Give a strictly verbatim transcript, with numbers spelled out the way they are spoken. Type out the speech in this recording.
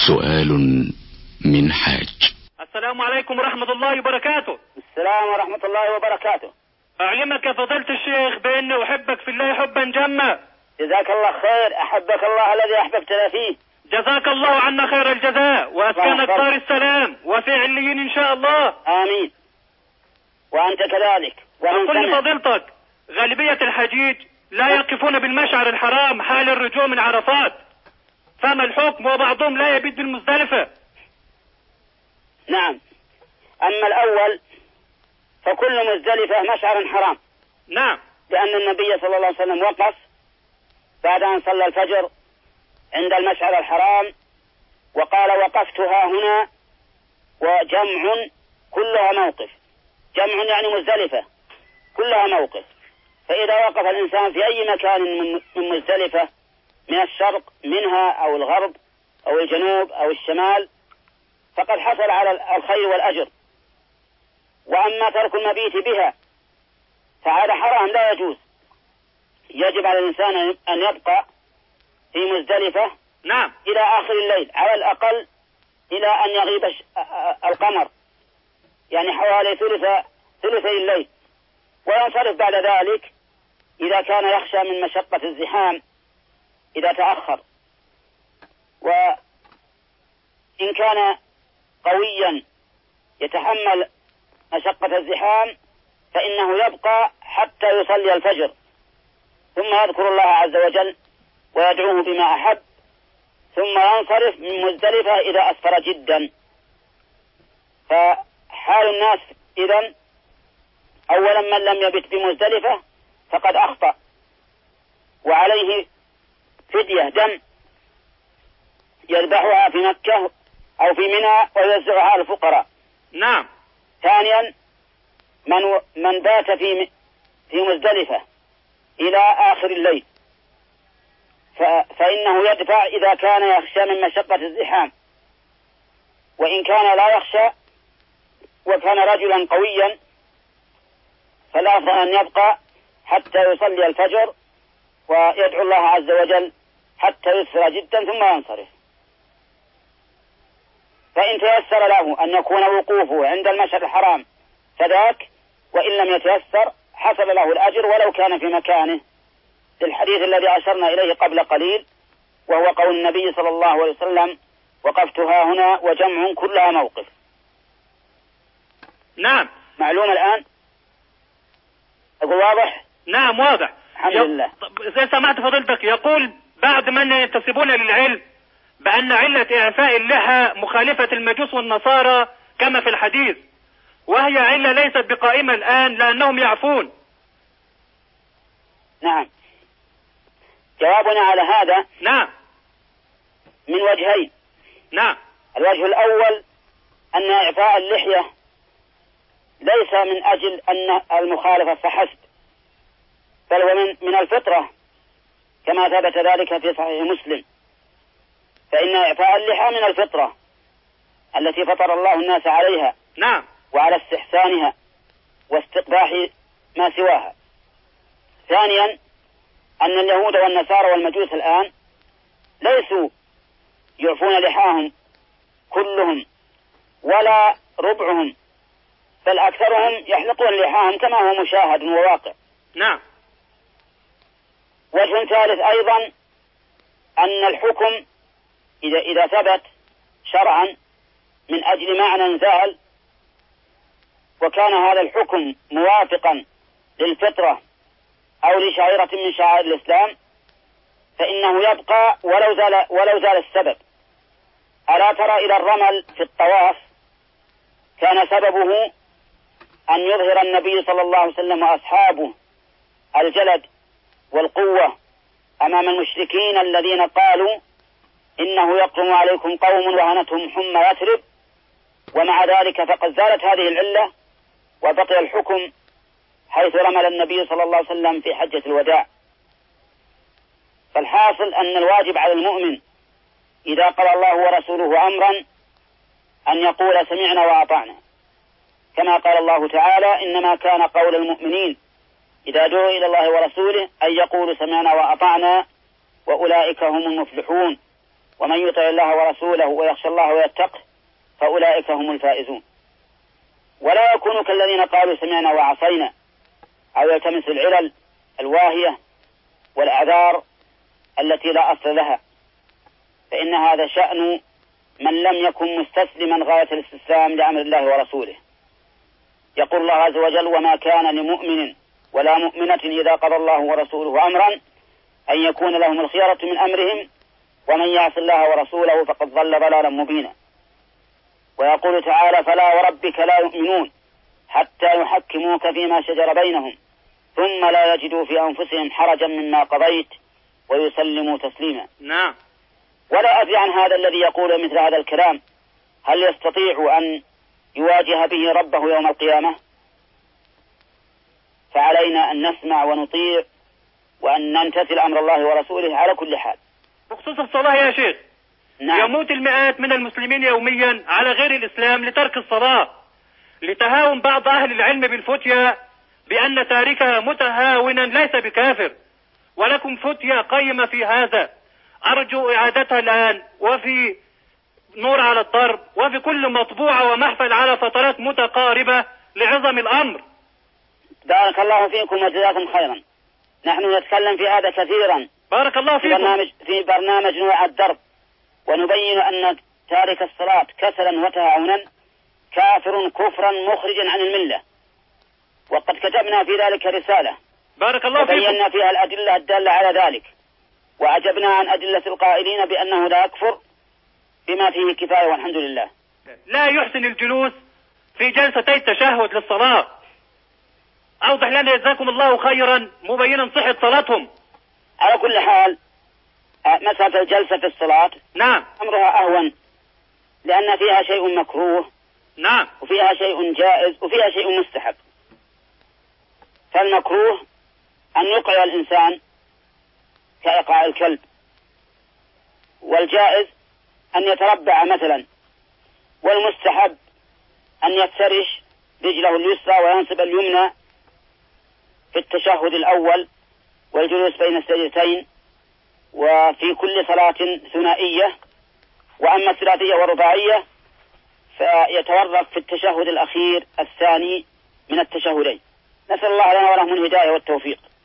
سؤال من حاج. السلام عليكم ورحمة الله وبركاته. السلام ورحمة الله وبركاته. أعلمك يا فضيلة الشيخ بأني أحبك في الله حبا جما. جزاك الله خير، أحبك الله الذي أحببتنا فيه. جزاك الله عنا خير الجزاء وأسكنك دار السلام وفي عليين إن شاء الله. آمين. وأنت كذلك. وقل لفضيلتك غالبية الحجيج لا يقفون بالمشعر الحرام حال الرجوع من عرفات، فما الحكم؟ وبعضهم لا يبيت بالمزدلفة. نعم، أما الأول فكل مزدلفة مشعر حرام. نعم، لأن النبي صلى الله عليه وسلم وقف بعد أن صلى الفجر عند المشعر الحرام وقال وقفتها هنا وجمع كلها موقف. جمع يعني مزدلفة كلها موقف. فإذا وقف الإنسان في أي مكان من مزدلفة من الشرق منها أو الغرب أو الجنوب أو الشمال فقد حصل على الخير والأجر. وأما ترك المبيت بها فهذا حرام لا يجوز. يجب على الإنسان أن يبقى في مزدلفة نعم إلى آخر الليل على الأقل إلى أن يغيب القمر، يعني حوالي ثلث ثلثي الليل، وينصرف بعد ذلك إذا كان يخشى من مشقة الزحام إذا تأخر. وإن كان قويا يتحمل مشقة الزحام فإنه يبقى حتى يصلي الفجر ثم يذكر الله عز وجل ويدعوه بما أحب ثم ينصرف من مزدلفة إذا أسفر جدا. فحال الناس إذن أولا من لم يبت بمزدلفة فقد أخطأ وعليه فدية دم يذبحها في مكة أو في منى ويوزعها على الفقراء. نعم. ثانيا من من بات في في مزدلفة إلى آخر الليل فإنه يدفع إذا كان يخشى من مشقة الزحام، وإن كان لا يخشى وكان رجلا قويا فالأفضل أن يبقى حتى يصلي الفجر ويدعو الله عز وجل حتى يسر جدا ثم ينصرف. فإن تيسر له أن يكون وقوفه عند المشعر الحرام فذاك، وإن لم يتيسر حصل له الأجر ولو كان في مكانه، للحديث الذي أشرنا إليه قبل قليل وهو قول النبي صلى الله عليه وسلم وقفتها هنا وجمع كلها موقف. نعم. معلوم الآن؟ أقول واضح؟ نعم واضح الحمد ي... لله. زي سمعت فضيلتك يقول بعد من ينتسبون للعلم بأن علة إعفاء اللحى مخالفة المجوس والنصارى كما في الحديث، وهي علة ليست بقائمة الآن لأنهم يعفون. نعم. جوابنا على هذا نعم من وجهين. نعم. الوجه الأول أن إعفاء اللحية ليس من أجل أن المخالفة فحسب، بل هو من, من الفطرة كما ثبت ذلك في صحيح مسلم، فإن إعفاء اللحى من الفطرة التي فطر الله الناس عليها. نعم. وعلى استحسانها واستقباح ما سواها. ثانيا أن اليهود والنصارى والمجوس الآن ليسوا يعفون لحاهم كلهم ولا ربعهم، بل أكثرهم يحلقون لحاهم كما هو مشاهد وواقع. نعم. وجه ثالث أيضا أن الحكم إذا إذا ثبت شرعا من أجل معنى زال وكان هذا الحكم موافقا للفطرة أو لشعيرة من شعائر الإسلام فإنه يبقى ولو زال ولو زال السبب. ألا ترى إلى الرمل في الطواف كان سببه أن يظهر النبي صلى الله عليه وسلم وأصحابه الجلد والقوة أمام المشركين الذين قالوا إنه يقدم عليكم قوم وهنتهم حمى يثرب، ومع ذلك فقد زالت هذه العلة وبقي الحكم حيث رمل النبي صلى الله عليه وسلم في حجة الوداع. فالحاصل أن الواجب على المؤمن إذا قال الله ورسوله أمرا أن يقول سمعنا وأطعنا، كما قال الله تعالى إنما كان قول المؤمنين إذا دعوا إلى الله ورسوله أن يقولوا سمعنا وأطعنا وأولئك هم المفلحون. ومن يطع الله ورسوله ويخشى الله ويتقه فأولئك هم الفائزون. ولا يكونوا كالذين قالوا سمعنا وعصينا أو يلتمسوا العلل الواهية والأعذار التي لا أصل لها، فإن هذا شأن من لم يكن مستسلما غاية الاستسلام لأمر الله ورسوله. يقول الله عز وجل: وما كان لمؤمن ولا مؤمنة إذا قضى الله ورسوله أمرا أن يكون لهم الخيرة من أمرهم ومن يعص الله ورسوله فقد ضل ضلالا مبينا. ويقول تعالى: فلا وربك لا يؤمنون حتى يحكموك فيما شجر بينهم ثم لا يجدوا في أنفسهم حرجا مما قضيت ويسلموا تسليما. نعم. ولا أدري عن هذا الذي يقول مثل هذا الكلام هل يستطيع أن يواجه به ربه يوم القيامة؟ فعلينا أن نسمع ونطيع وأن نمتثل أمر الله ورسوله على كل حال. بخصوص الصلاة يا شيخ، نعم. يموت المئات من المسلمين يوميا على غير الإسلام لترك الصلاة، لتهاون بعض أهل العلم بالفتيا بأن تاركها متهاونا ليس بكافر، ولكم فتيا قيمة في هذا أرجو إعادتها الآن، وفي نور على الضرب وفي كل مطبوعة ومحفل على فترات متقاربة لعظم الأمر. بارك الله فيكم وجزاكم خيرا. نحن نتكلم في هذا كثيرا. بارك الله في فيكم. برنامج, في برنامج نور على الضرب، ونبين أن تارك الصلاة كسلا وتهاونا كافر كفرا مخرجا عن الملة، وقد كتبنا في ذلك رسالة بارك الله فيكم وبينا فيها الأدلة الدالة على ذلك، وعجبنا عن أدلة القائلين بأنه لا يكفر بما فيه كفاية والحمد لله. لا يحسن الجلوس في جلستي التشهد للصلاة. أوضح لنا جزاكم الله خيرا مبينا صحة صلاتهم. على كل حال مسألة الجلسة في الصلاة نعم أمرها أهون، لأن فيها شيء مكروه نعم وفيها شيء جائز وفيها شيء مستحب. فالمكروه أن يقع الإنسان كإيقاع الكلب، والجائز أن يتربع مثلا، والمستحب أن يفترش رجله اليسرى وينصب اليمنى في التشهد الأول والجلوس بين السجدتين، وفي كل صلاة ثنائية. وأما الثلاثية والرباعية فيتورط في التشهد الأخير الثاني من التشهدين. نسأل الله لنا ولهم الهداية والتوفيق.